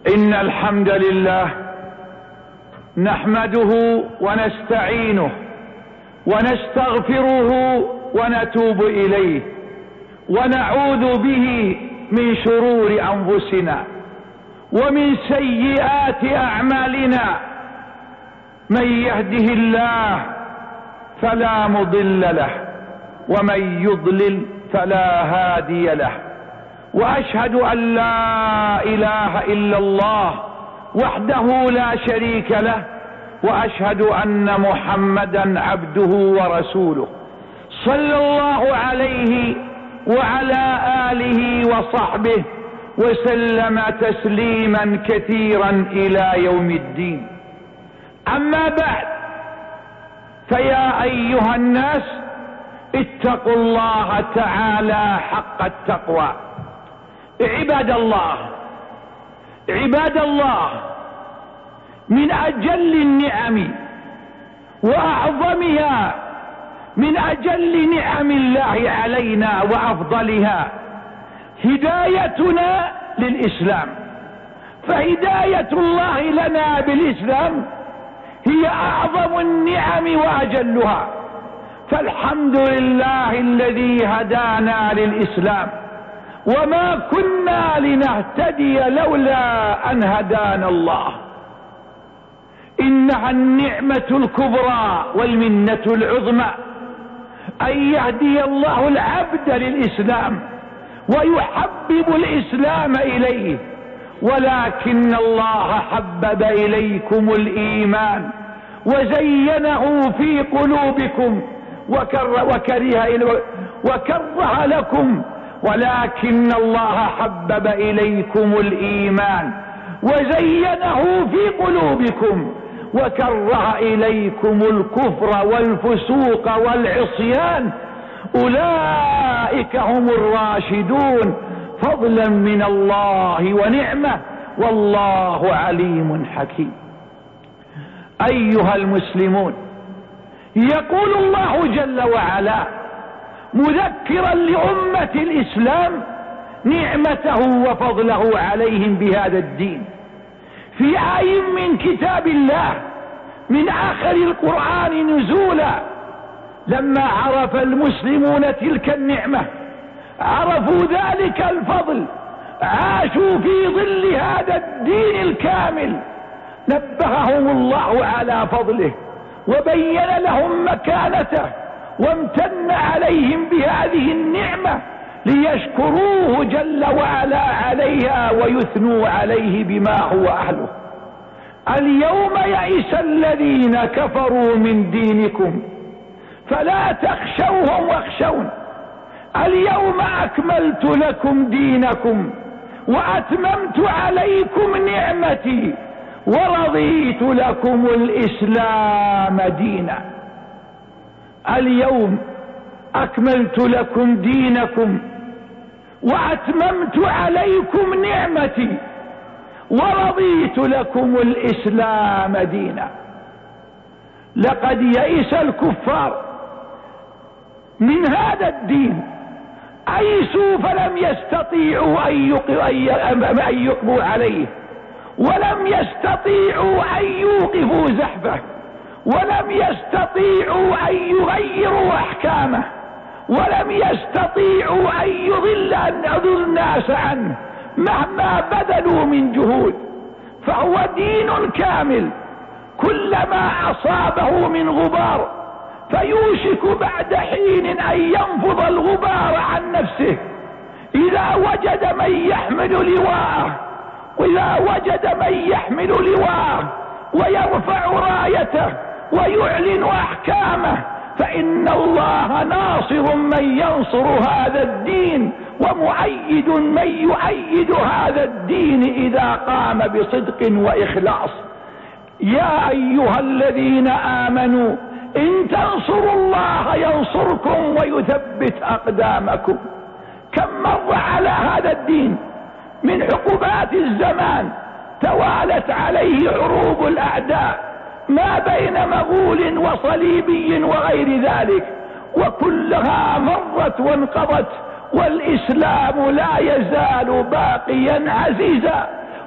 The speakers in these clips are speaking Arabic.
إن الحمد لله نحمده ونستعينه ونستغفره ونتوب إليه ونعوذ به من شرور أنفسنا ومن سيئات أعمالنا. من يهده الله فلا مضل له ومن يضلل فلا هادي له، وأشهد أن لا إله إلا الله وحده لا شريك له، وأشهد أن محمدا عبده ورسوله صلى الله عليه وعلى آله وصحبه وسلم تسليما كثيرا إلى يوم الدين. أما بعد، فيا أيها الناس اتقوا الله تعالى حق التقوى. عباد الله، من أجل النعم وأعظمها، من أجل نعم الله علينا وأفضلها هدايتنا للإسلام. فهداية الله لنا بالإسلام هي أعظم النعم وأجلها. فالحمد لله الذي هدانا للإسلام، وما كنا لنهتدي لولا أن هدانا الله. إنها النعمة الكبرى والمنة العظمى أن يهدي الله العبد للإسلام ويحبب الإسلام إليه. ولكن الله حبب إليكم الإيمان وزينه في قلوبكم وكره لكم، ولكن الله حبب إليكم الإيمان وزينه في قلوبكم وكره إليكم الكفر والفسوق والعصيان. أولئك هم الراشدون فضلا من الله ونعمة، والله عليم حكيم. أيها المسلمون، يقول الله جل وعلا مذكرا لأمة الإسلام نعمته وفضله عليهم بهذا الدين في آي من كتاب الله من آخر القرآن نزولا. لما عرف المسلمون تلك النعمة، عرفوا ذلك الفضل، عاشوا في ظل هذا الدين الكامل، نبههم الله على فضله وبين لهم مكانته وامتن عليهم بهذه النعمة ليشكروه جل وعلا عليها ويثنوا عليه بما هو أهله. اليوم يئس الذين كفروا من دينكم فلا تخشوهم واخشون. اليوم أكملت لكم دينكم وأتممت عليكم نعمتي ورضيت لكم الإسلام دينا. اليوم أكملت لكم دينكم وأتممت عليكم نعمتي ورضيت لكم الإسلام دينا. لقد يئس الكفار من هذا الدين، أيسوا فلم يستطيعوا أن يقبوا عليه، ولم يستطيعوا أن يوقفوا زحفه، ولم يستطيعوا أن يغيروا أحكامه، ولم يستطيعوا أن يضل الناس عنه مهما بذلوا من جهود. فهو دين كامل، كلما أصابه من غبار فيوشك بعد حين أن ينفض الغبار عن نفسه. إذا وجد من يحمل لواءه ويرفع رايته ويعلن أحكامه، فإن الله ناصر من ينصر هذا الدين ومؤيد من يؤيد هذا الدين إذا قام بصدق وإخلاص. يا أيها الذين آمنوا إن تنصروا الله ينصركم ويثبت أقدامكم. كم مر على هذا الدين من عقوبات الزمان توالت عليه حروب الأعداء ما بين مغول وصليبي وغير ذلك، وكلها مرت وانقضت، والإسلام لا يزال باقيا عزيزا،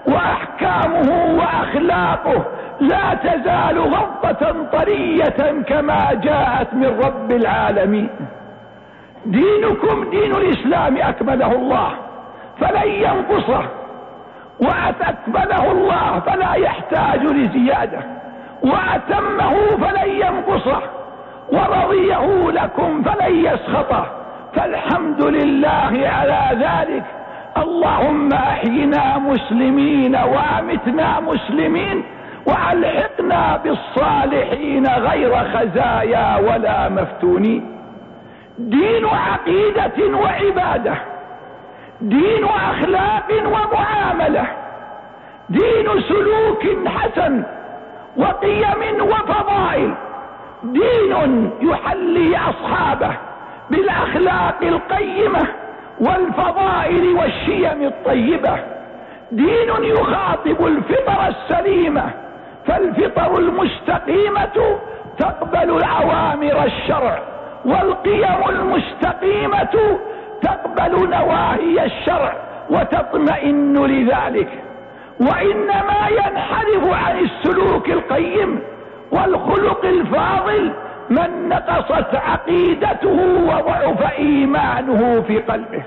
وأحكامه وأخلاقه لا تزال غضة طرية كما جاءت من رب العالمين. دينكم دين الإسلام أكمله الله فلن ينقصه، وأكمله الله فلا يحتاج لزيادة، وأتمه فلن ينقصه، ورضيه لكم فلن يسخطه، فالحمد لله على ذلك. اللهم أحينا مسلمين وأمتنا مسلمين، وألحقنا بالصالحين غير خزايا ولا مفتونين. دين عقيدة وعبادة، دين أخلاق ومعاملة، دين سلوك حسن وقيم وفضائل، دين يحلي أصحابه بالأخلاق القيمة والفضائل والشيم الطيبة، دين يخاطب الفطر السليمة، فالفطر المستقيمة تقبل أوامر الشرع، والقيم المستقيمة تقبل نواهي الشرع وتطمئن لذلك. وإنما ينحرف عن السلوك القيم والخلق الفاضل من نقصت عقيدته وضعف إيمانه في قلبه.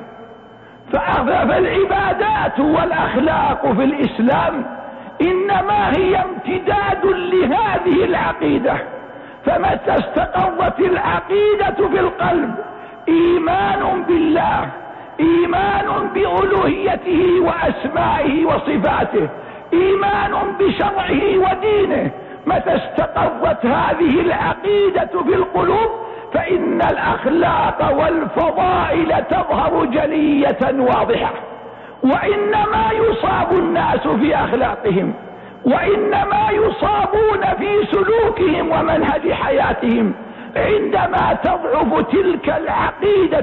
فالعبادات والأخلاق في الإسلام إنما هي امتداد لهذه العقيدة، فمتى استقرت العقيدة في القلب، إيمان بالله، إيمان بألوهيته وأسمائه وصفاته، إيمان بشرعه ودينه، متى استقرت هذه العقيدة في القلوب فإن الأخلاق والفضائل تظهر جلية واضحة. وإنما يصاب الناس في أخلاقهم، وإنما يصابون في سلوكهم ومنهج حياتهم عندما تضعف تلك العقيدة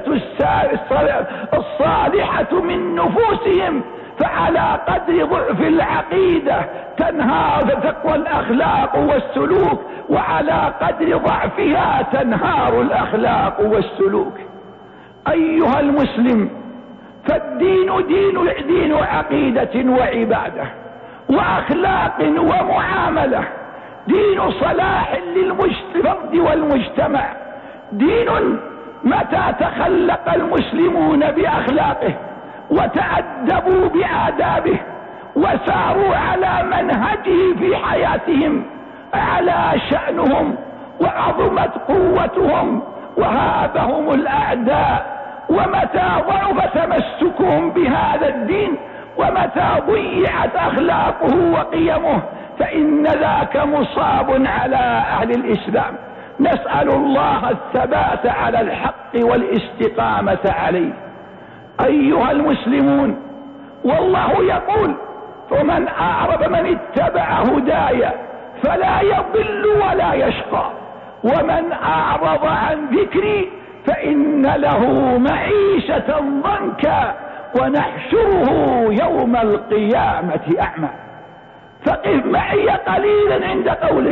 الصالحة من نفوسهم. فعلى قدر ضعف العقيدة تنهار تقوى الأخلاق والسلوك، وعلى قدر ضعفها تنهار الأخلاق والسلوك. أيها المسلم، فالدين دين عقيدة وعبادة وأخلاق ومعاملة، دين صلاح للفرد والمجتمع، دين متى تخلق المسلمون بأخلاقه وتأدبوا بآدابه وساروا على منهجه في حياتهم على شأنهم وعظمت قوتهم وهابهم الأعداء. ومتى ضعف تمسكهم بهذا الدين ومتى ضيعت أخلاقه وقيمه فإن ذاك مصاب على أهل الإسلام. نسأل الله الثبات على الحق والاستقامة عليه. أيها المسلمون، والله يقول: فمن أعرض من اتبع هدايا فلا يضل ولا يشقى، ومن أعرض عن ذكري فإن له معيشة ضنكا ونحشره يوم القيامة أعمى. فقف معي قليلا عند قوله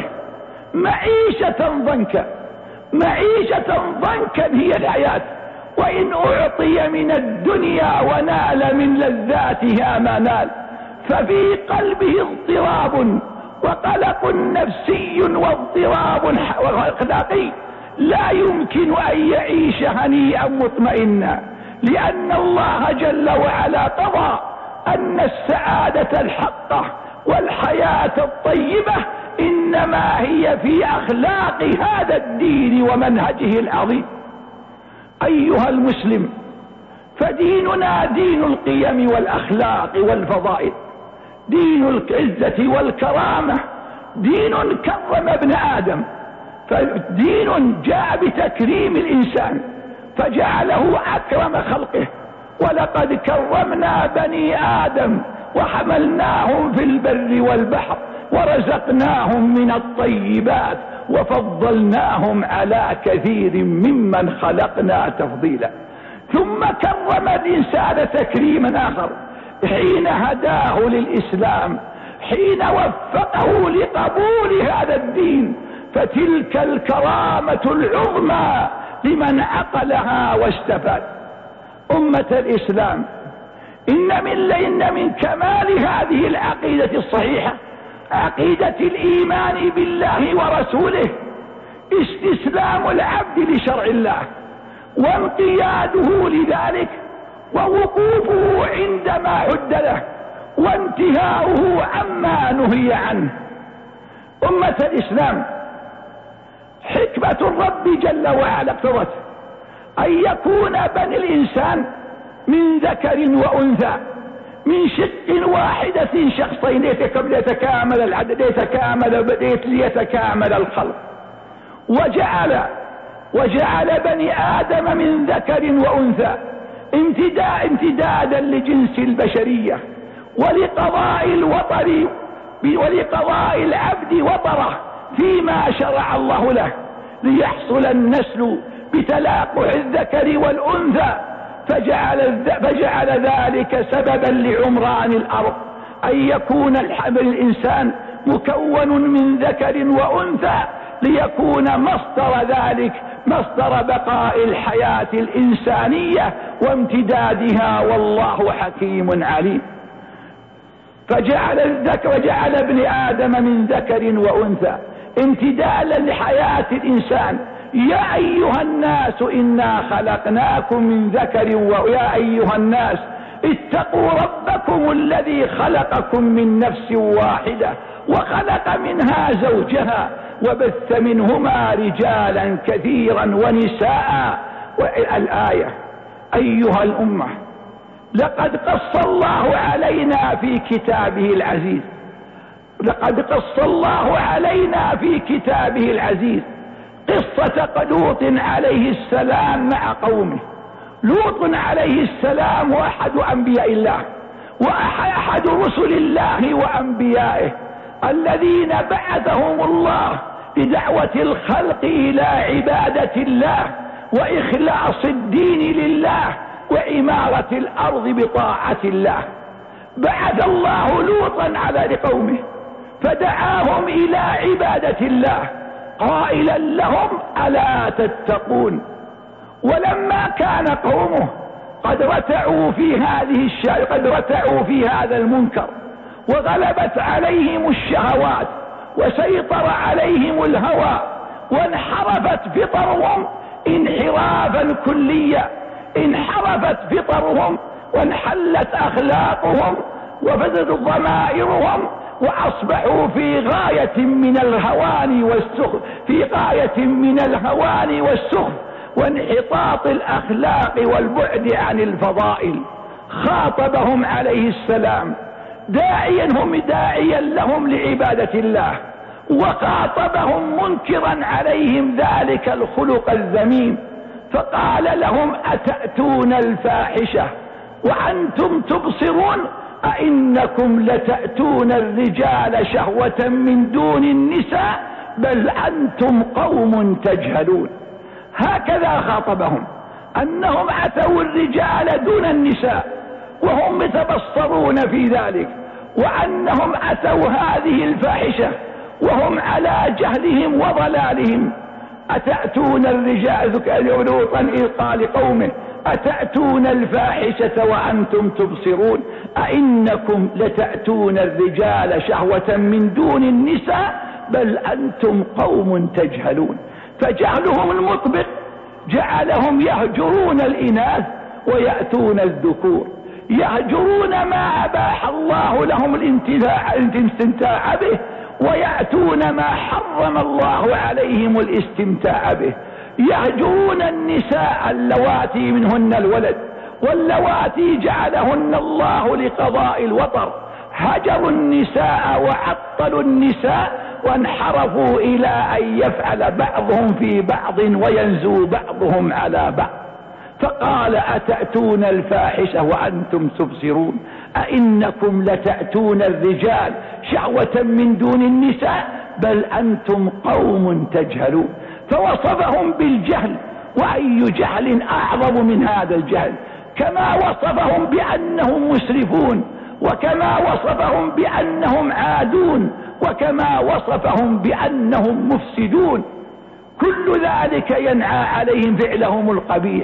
معيشة ضنكا. معيشة ضنكا هي الحياة، وإن أعطي من الدنيا ونال من لذاتها ما نال، ففي قلبه اضطراب وقلق نفسي واضطراب أخلاقي لا يمكن أن يعيش هنيئا مطمئنا، لأن الله جل وعلا قضى أن السعادة الحقة والحياة الطيبة إنما هي في أخلاق هذا الدين ومنهجه العظيم. أيها المسلم، فديننا دين القيم والأخلاق والفضائل، دين العزة والكرامة، دين كرم ابن آدم، فدين جاء بتكريم الإنسان فجعله أكرم خلقه. ولقد كرمنا بني آدم وحملناهم في البر والبحر ورزقناهم من الطيبات وفضلناهم على كثير ممن خلقنا تفضيلا. ثم كرم الإنسان تكريما آخر حين هداه للإسلام، حين وفقه لقبول هذا الدين، فتلك الكرامة العظمى لمن عقلها واستفاد. أمة الإسلام، إن من كمال هذه العقيدة الصحيحة عقيدة الإيمان بالله ورسوله استسلام العبد لشرع الله وانقياده لذلك ووقوفه عندما حد له وانتهاؤه عما نهي عنه. أمة الإسلام، حكمة الرب جل وعلا اقتضت أن يكون بني الإنسان من ذكر وأنثى من شق واحدة شخصين ليتكامل العدد ليتكامل الخلق، وجعل بني آدم من ذكر وأنثى امتدادا لجنس البشرية ولقضاء العبد وطره فيما شرع الله له ليحصل النسل بتلاقح الذكر والأنثى، فجعل ذلك سببا لعمران الأرض، أن يكون الإنسان مكون من ذكر وأنثى ليكون مصدر ذلك مصدر بقاء الحياة الإنسانية وامتدادها، والله حكيم عليم. وجعل ابن آدم من ذكر وأنثى امتدادا لحياة الإنسان. يا أيها الناس إنا خلقناكم من ذكر ويا أيها الناس اتقوا ربكم الذي خلقكم من نفس واحدة وخلق منها زوجها وبث منهما رجالا كثيرا ونساء. الآية: أيها الأمة، لقد قص الله علينا في كتابه العزيز قصة لوط عليه السلام مع قومه. لوط عليه السلام هو أحد أنبياء الله وأحد رسل الله وأنبيائه الذين بعثهم الله بدعوة الخلق إلى عبادة الله وإخلاص الدين لله وعمارة الأرض بطاعة الله. بعث الله لوطا على قومه فدعاهم إلى عبادة الله قائلا لهم: ألا تتقون؟ ولما كان قومه قد رتعوا في هذا المنكر وغلبت عليهم الشهوات وسيطر عليهم الهوى وانحرفت فطرهم انحرافا كليا، انحرفت فطرهم وانحلت أخلاقهم وفسدت ضمائرهم وأصبحوا في غاية من الهوان والسخف وانحطاط الأخلاق والبعد عن الفضائل. خاطبهم عليه السلام داعيا لهم لعبادة الله، وخاطبهم منكرا عليهم ذلك الخلق الذميم، فقال لهم: أتأتون الفاحشة وأنتم تبصرون؟ أئنكم لتأتون الرجال شهوة من دون النساء بل أنتم قوم تجهلون. هكذا خاطبهم، أنهم أتوا الرجال دون النساء وهم يتبصرون في ذلك، وأنهم أتوا هذه الفاحشة وهم على جهلهم وضلالهم. أتأتون الرجال لوطا إذ قال قومه: أتأتون الفاحشة وأنتم تبصرون؟ أئنكم لتأتون الرجال شهوة من دون النساء بل أنتم قوم تجهلون. فجهلهم المطبق جعلهم يهجرون الإناث ويأتون الذكور، يهجرون ما أباح الله لهم الاستمتاع به ويأتون ما حرم الله عليهم الاستمتاع به. يهجرون النساء اللواتي منهن الولد واللواتي جعلهن الله لقضاء الوطر، هجروا النساء وعطلوا النساء وانحرفوا إلى أن يفعل بعضهم في بعض وينزو بعضهم على بعض. فقال: أتأتون الفاحشة وأنتم تبصرون؟ أئنكم لتأتون الرجال شهوة من دون النساء بل أنتم قوم تجهلون. فوصفهم بالجهل، وأي جهل أعظم من هذا الجهل؟ كما وصفهم بأنهم مسرفون، وكما وصفهم بأنهم عادون، وكما وصفهم بأنهم مفسدون. كل ذلك ينعى عليهم فعلهم القبيح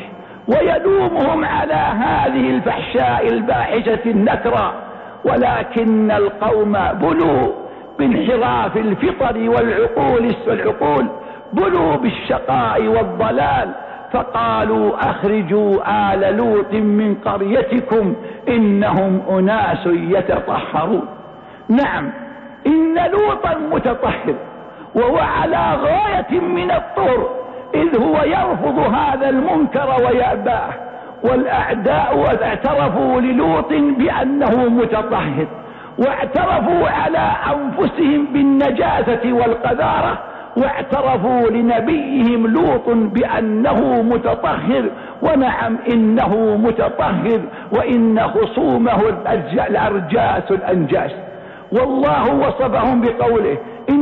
ويلومهم على هذه الفحشاء الباحشة النكرة، ولكن القوم بلوا بانحراف الفطر والعقول بلوا بالشقاء والضلال، فقالوا أخرجوا آل لوط من قريتكم إنهم أناس يتطهرون. نعم، إن لوطا متطهر وهو على غاية من الطهر، إذ هو يرفض هذا المنكر ويأباه، والأعداء اعترفوا للوط بأنه متطهر، واعترفوا على أنفسهم بالنجاسة والقذارة، واعترفوا لنبيهم لوط بأنه متطهر. ونعم، إنه متطهر، وإن خصومه الأرجاس الأنجاس. والله وصفهم بقوله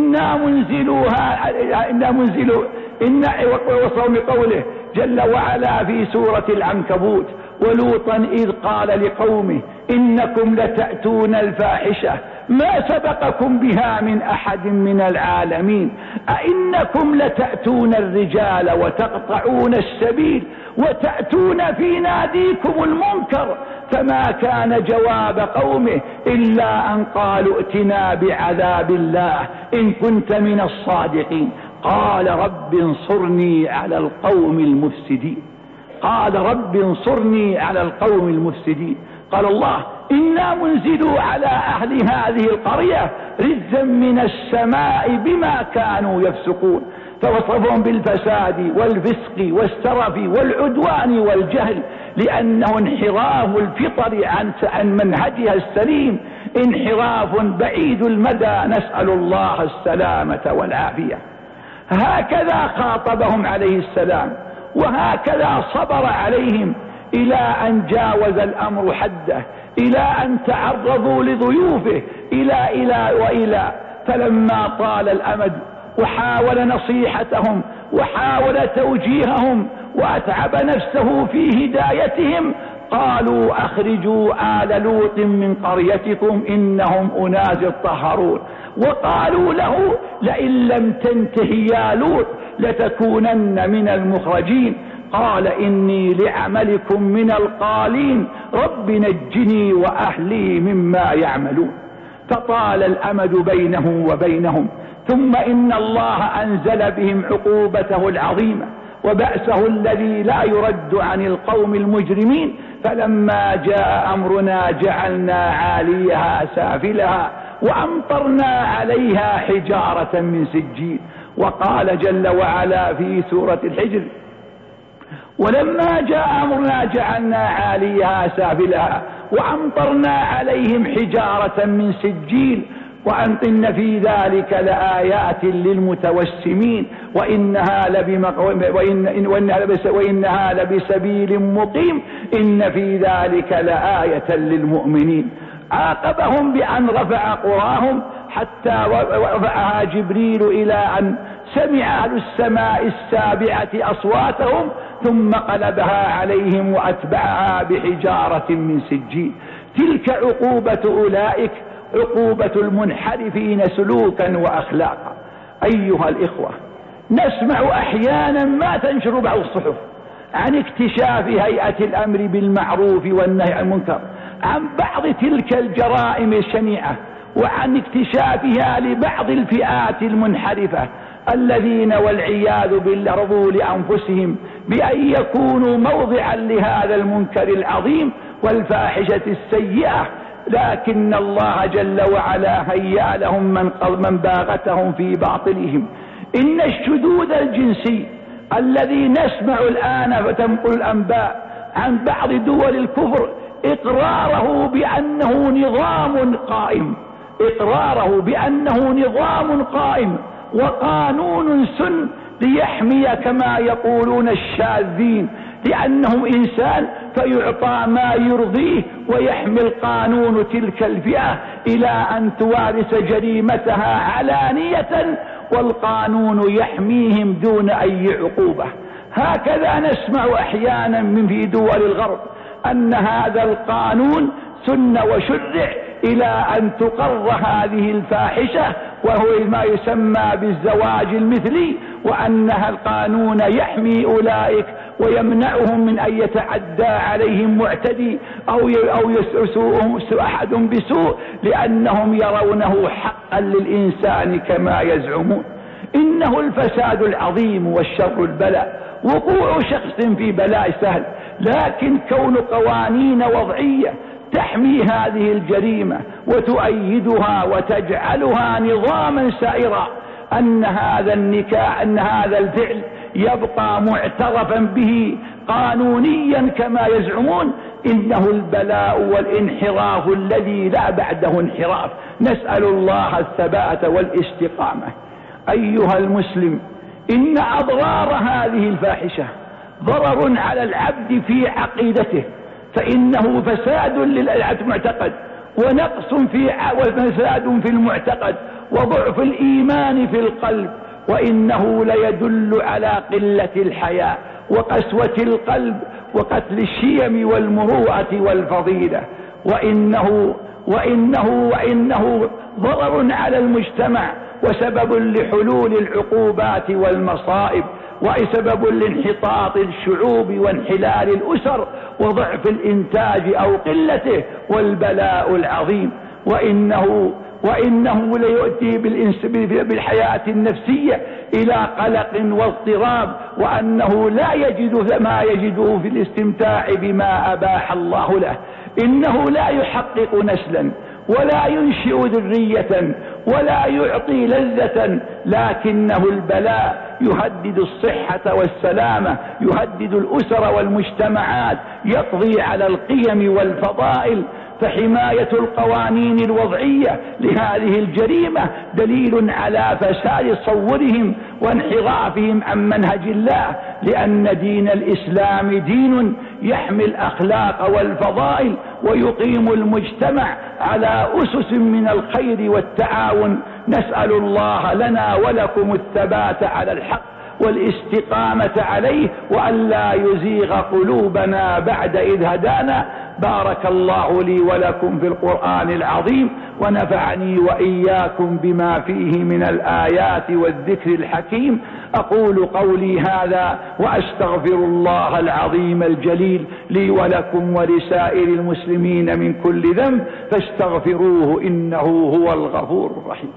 وصفهم بقوله جل وعلا في سورة العنكبوت: ولوطا إذ قال لقومه إنكم لتأتون الفاحشة ما سبقكم بها من أحد من العالمين، أئنكم لتأتون الرجال وتقطعون السبيل وتأتون في ناديكم المنكر. فما كان جواب قومه إلا أن قالوا ائتنا بعذاب الله إن كنت من الصادقين. قال رب انصرني على القوم المفسدين. قال الله إنا منزلوا على أهل هذه القرية رجزا من السماء بما كانوا يفسقون. فوصفهم بالفساد والفسق والسرف والعدوان والجهل، لأنه انحراف الفطر عن منهجها السليم، انحراف بعيد المدى، نسأل الله السلامة والعافية. هكذا خاطبهم عليه السلام، وهكذا صبر عليهم، إلى أن جاوز الأمر حده، إلى أن تعرضوا لضيوفه إلى فلما طال الأمد وحاول نصيحتهم وحاول توجيههم وأتعب نفسه في هدايتهم، قالوا أخرجوا آل لوط من قريتكم إنهم أناس يتطهرون. وقالوا له لئن لم تنته يا لوط لتكونن من المخرجين. قال إني لعملكم من القالين رب نجني وأهلي مما يعملون. فطال الأمد بينه وبينهم، ثم إن الله أنزل بهم عقوبته العظيمة وبأسه الذي لا يرد عن القوم المجرمين. فلما جاء أمرنا جعلنا عاليها سافلها وأمطرنا عليها حجارة من سجيل. وقال جل وعلا في سورة الحجر: ولما جاء أمرنا جعلنا عاليها سافلها وأمطرنا عليهم حجارة من سجيل وإن في ذلك لآيات للمتوسمين وإنها لبسبيل مقيم إن في ذلك لآية للمؤمنين. عاقبهم بأن رفع قراهم حتى رفعها جبريل إلى أن سمع أهل السماء السابعة أصواتهم، ثم قلبها عليهم وأتبعها بحجارة من سجيل. تلك عقوبة أولئك، عقوبة المنحرفين سلوكا وأخلاقا. أيها الإخوة، نسمع أحيانا ما تنشر بعض الصحف عن اكتشاف هيئة الأمر بالمعروف والنهي عن المنكر عن بعض تلك الجرائم الشنيعة، وعن اكتشافها لبعض الفئات المنحرفة الذين والعياذ بالله رضوا لأنفسهم بأن يكونوا موضعا لهذا المنكر العظيم والفاحشة السيئة. لكن الله جل وعلا هيأ لهم من باغتهم في باطلهم. إن الشذوذ الجنسي الذي نسمع الآن وتنقل الأنباء عن بعض دول الكفر إقراره بأنه نظام قائم وقانون سن ليحمي كما يقولون الشاذين، لأنهم إنسان فيعطى ما يرضيه، ويحمي القانون تلك الفئة إلى أن توارث جريمتها علانية، والقانون يحميهم دون أي عقوبة. هكذا نسمع أحيانا من في دول الغرب أن هذا القانون سن وشرع إلى أن تقر هذه الفاحشة، وهو ما يسمى بالزواج المثلي، وأنها القانون يحمي أولئك ويمنعهم من أن يتعدى عليهم معتدي أو يسوءهم أحد بسوء، لأنهم يرونه حقا للإنسان كما يزعمون. إنه الفساد العظيم والشر البلاء. وقوع شخص في بلاء سهل، لكن كون قوانين وضعية تحمي هذه الجريمة وتؤيدها وتجعلها نظاما سائرا، أن هذا الفعل يبقى معترفا به قانونيا كما يزعمون، إنه البلاء والانحراف الذي لا بعده انحراف. نسأل الله الثبات والاستقامة. أيها المسلم، إن أضرار هذه الفاحشة ضرر على العبد في عقيدته، فإنه فساد للمعتقد ونقص وفساد في المعتقد وضعف الإيمان في القلب، وإنه ليدل على قلة الحياء وقسوة القلب وقتل الشيم والمروءة والفضيلة، وإنه ضرر على المجتمع وسبب لحلول العقوبات والمصائب، وسبب لانحطاط الشعوب وانحلال الأسر وضعف الإنتاج أو قلته والبلاء العظيم. وإنه ليؤتي بالحياة النفسية إلى قلق واضطراب، وأنه لا يجد ما يجده في الاستمتاع بما أباح الله له. إنه لا يحقق نسلا ولا ينشئ ذرية ولا يعطي لذة، لكنه البلاء يهدد الصحة والسلامة، يهدد الأسر والمجتمعات، يقضي على القيم والفضائل. فحماية القوانين الوضعية لهذه الجريمة دليل على فساد تصورهم وانحرافهم عن منهج الله، لأن دين الإسلام دين يحمي الأخلاق والفضائل ويقيم المجتمع على أسس من الخير والتعاون. نسأل الله لنا ولكم الثبات على الحق والاستقامة عليه، وأن لا يزيغ قلوبنا بعد إذ هدانا. بارك الله لي ولكم في القرآن العظيم، ونفعني وإياكم بما فيه من الآيات والذكر الحكيم. أقول قولي هذا وأستغفر الله العظيم الجليل لي ولكم ولسائر المسلمين من كل ذنب، فاستغفروه إنه هو الغفور الرحيم.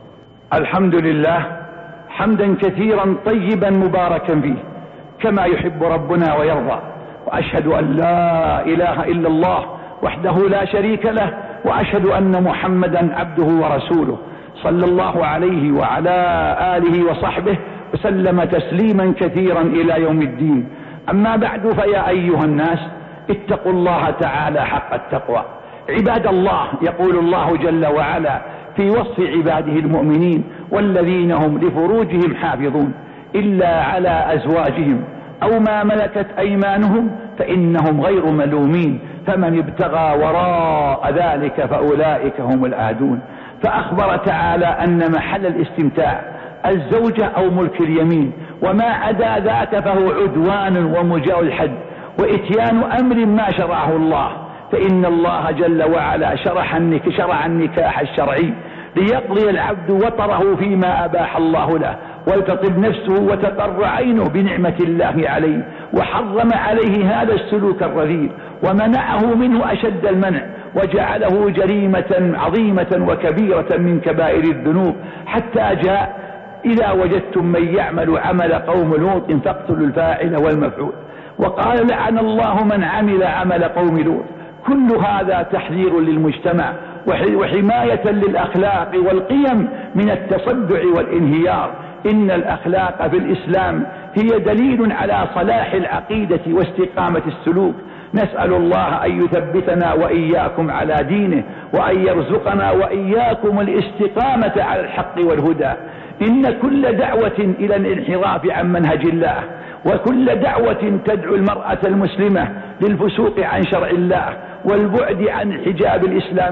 الحمد لله حمدا كثيرا طيبا مباركا فيه كما يحب ربنا ويرضى، وأشهد أن لا إله إلا الله وحده لا شريك له، وأشهد أن محمدا عبده ورسوله صلى الله عليه وعلى آله وصحبه وسلم تسليما كثيرا إلى يوم الدين. أما بعد، فيا أيها الناس اتقوا الله تعالى حق التقوى. عباد الله، يقول الله جل وعلا في وصف عباده المؤمنين: والذين هم لفروجهم حافظون إلا على أزواجهم أو ما ملكت أيمانهم فإنهم غير ملومين، فمن ابتغى وراء ذلك فأولئك هم العادون. فأخبر تعالى أن محل الاستمتاع الزوجة أو ملك اليمين، وما عدا ذاك فهو عدوان ومجاوز الحد وإتيان أمر ما شرعه الله. فإن الله جل وعلا شرع النكاح الشرعي ليقضي العبد وطره فيما أباح الله له، ولتطب نفسه وتقر عينه بنعمة الله عليه، وحرم عليه هذا السلوك الرذيل ومنعه منه أشد المنع، وجعله جريمة عظيمة وكبيرة من كبائر الذنوب، حتى جاء: إذا وجدتم من يعمل عمل قوم لوط فاقتلوا الفاعل والمفعول. وقال: لعن الله من عمل عمل قوم لوط. كل هذا تحذير للمجتمع وحماية للأخلاق والقيم من التصدع والانهيار. إن الأخلاق في الإسلام هي دليل على صلاح العقيدة واستقامة السلوك. نسأل الله أن يثبتنا وإياكم على دينه، وأن يرزقنا وإياكم الاستقامة على الحق والهدى. إن كل دعوة إلى الانحراف عن منهج الله، وكل دعوة تدعو المرأة المسلمة للفسوق عن شرع الله والبعد عن الحجاب الإسلامي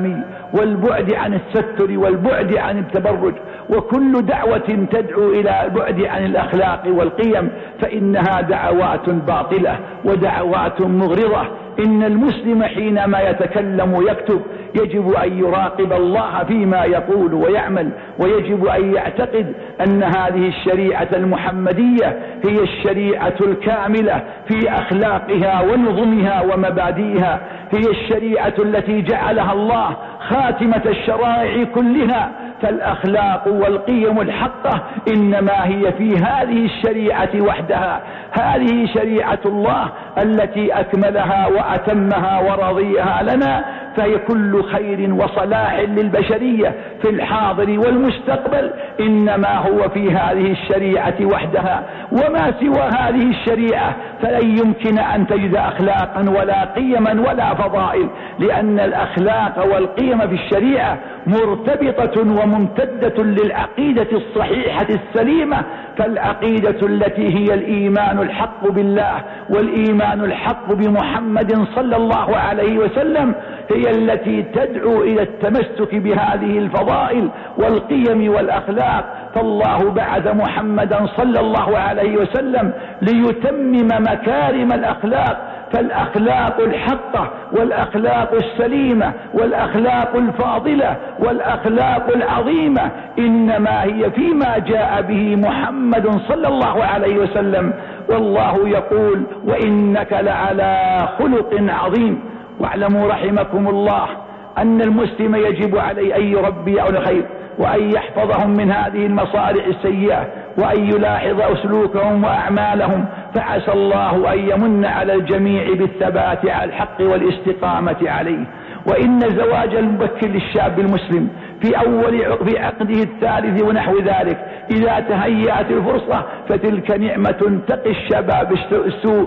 والبعد عن الستر والبعد عن التبرج، وكل دعوة تدعو إلى البعد عن الأخلاق والقيم فإنها دعوات باطلة ودعوات مغرضة. إن المسلم حينما يتكلم ويكتب يجب أن يراقب الله فيما يقول ويعمل، ويجب أن يعتقد أن هذه الشريعة المحمدية هي الشريعة الكاملة في أخلاقها ونظمها ومبادئها، هي الشريعة التي جعلها الله خاتمة الشرائع كلها. فالأخلاق والقيم الحقة إنما هي في هذه الشريعة وحدها. هذه شريعة الله التي أكملها وأتمها ورضيها لنا، فهي كل خير وصلاح للبشرية في الحاضر والمستقبل إنما هو في هذه الشريعة وحدها. وما سوى هذه الشريعة فلن يمكن أن تجد أخلاقا ولا قيما ولا فضائل، لأن الأخلاق والقيم في الشريعة مرتبطة وممتدة للعقيدة الصحيحة السليمة. فالعقيدة التي هي الإيمان الحق بالله والإيمان الحق بمحمد صلى الله عليه وسلم هي التي تدعو إلى التمسك بهذه الفضائل والقيم والأخلاق. فالله بعث محمدا صلى الله عليه وسلم ليتمم مكارم الأخلاق. فالأخلاق الحقة والأخلاق السليمة والأخلاق الفاضلة والأخلاق العظيمة إنما هي فيما جاء به محمد صلى الله عليه وسلم. والله يقول: وإنك لعلى خلق عظيم. واعلموا رحمكم الله أن المسلم يجب عليه أن يربي على الخير وأن يحفظهم من هذه المصالح السيئة وأن يلاحظ سلوكهم وأعمالهم، فعسى الله أن يمن على الجميع بالثبات على الحق والاستقامة عليه. وإن الزواج المبكر للشاب المسلم في عقده الثالث ونحو ذلك إذا تهيأت الفرصة فتلك نعمة تقي الشباب السوء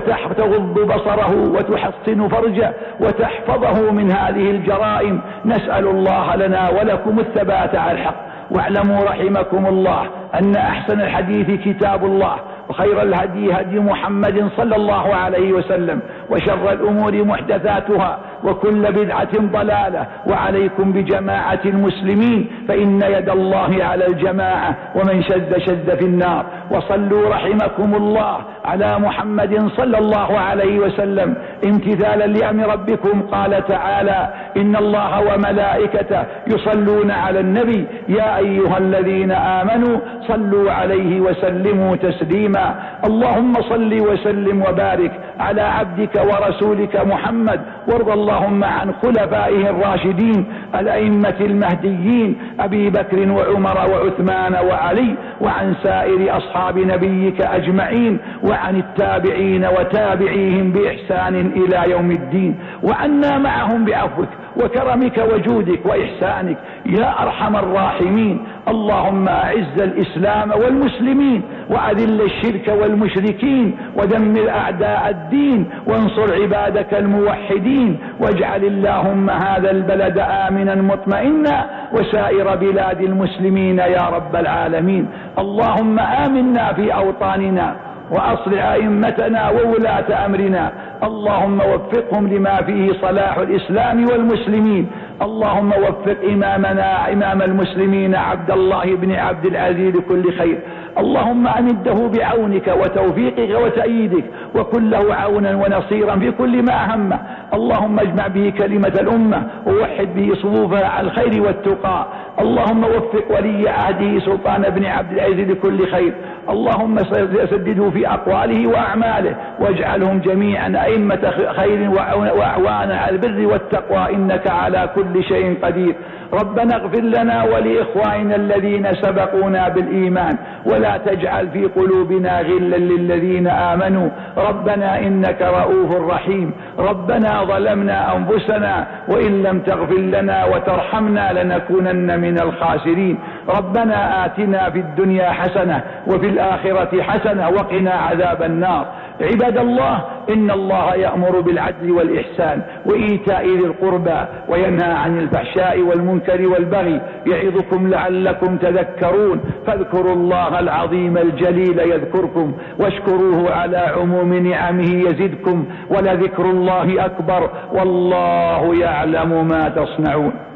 وتغض بصره وتحصن فرجه وتحفظه من هذه الجرائم. نسأل الله لنا ولكم الثبات على الحق. واعلموا رحمكم الله أن أحسن الحديث كتاب الله، وخير الهدي هدي محمد صلى الله عليه وسلم، وشر الأمور محدثاتها، وكل بدعة ضلالة. وعليكم بجماعة المسلمين فإن يد الله على الجماعة، ومن شذ شذ في النار. وصلوا رحمكم الله على محمد صلى الله عليه وسلم امتثالا لأمر ربكم. قال تعالى: إن الله وملائكته يصلون على النبي يا أيها الذين آمنوا صلوا عليه وسلموا تسليما. اللهم صل وسلم وبارك على عبدك ورسولك محمد، وارض اللهم عن خلفائه الراشدين الأئمة المهديين أبي بكر وعمر وعثمان وعلي، وعن سائر أصحاب نبيك أجمعين، وعن التابعين وتابعيهم بإحسان إلى يوم الدين، وعنا معهم بعفوك وكرمك وجودك وإحسانك يا أرحم الراحمين. اللهم أعز الإسلام والمسلمين، وأذل الشرك والمشركين، ودمر أعداء الدين، وانصر عبادك الموحدين، واجعل اللهم هذا البلد آمنا مطمئنا وسائر بلاد المسلمين يا رب العالمين. اللهم آمنا في أوطاننا وأصلح أئمتنا وولاة أمرنا. اللهم وفقهم لما فيه صلاح الإسلام والمسلمين. اللهم وفق إمامنا إمام المسلمين عبد الله بن عبد العزيز لكل خير. اللهم أمده بعونك وتوفيقك وتأييدك، وكن له عونا ونصيرا في كل ما همه. اللهم اجمع به كلمة الأمة ووحد به صفوفها على الخير والتقى. اللهم وفق ولي عهده سلطان بن عبد العزيز لكل خير. اللهم سدده في أقواله وأعماله، واجعلهم جميعا أئمة خير وأعوانا على البر والتقوى، إنك على كل شيء قدير. ربنا اغفر لنا ولإخواننا الذين سبقونا بالإيمان، ولا تجعل في قلوبنا غلا للذين آمنوا. ربنا إنك رؤوف رحيم. ربنا ظلمنا أنفسنا وإن لم تغفر لنا وترحمنا لنكونن من الخاسرين. ربنا آتنا في الدنيا حسنة وفي الآخرة حسنة وقنا عذاب النار. عباد الله، إن الله يأمر بالعدل والإحسان وإيتاء ذي القربى وينهى عن الفحشاء والمنكر والبغي، يعظكم لعلكم تذكرون. فاذكروا الله العظيم الجليل يذكركم، واشكروه على عموم نعمه يزدكم، ولذكر الله أكبر، والله يعلم ما تصنعون.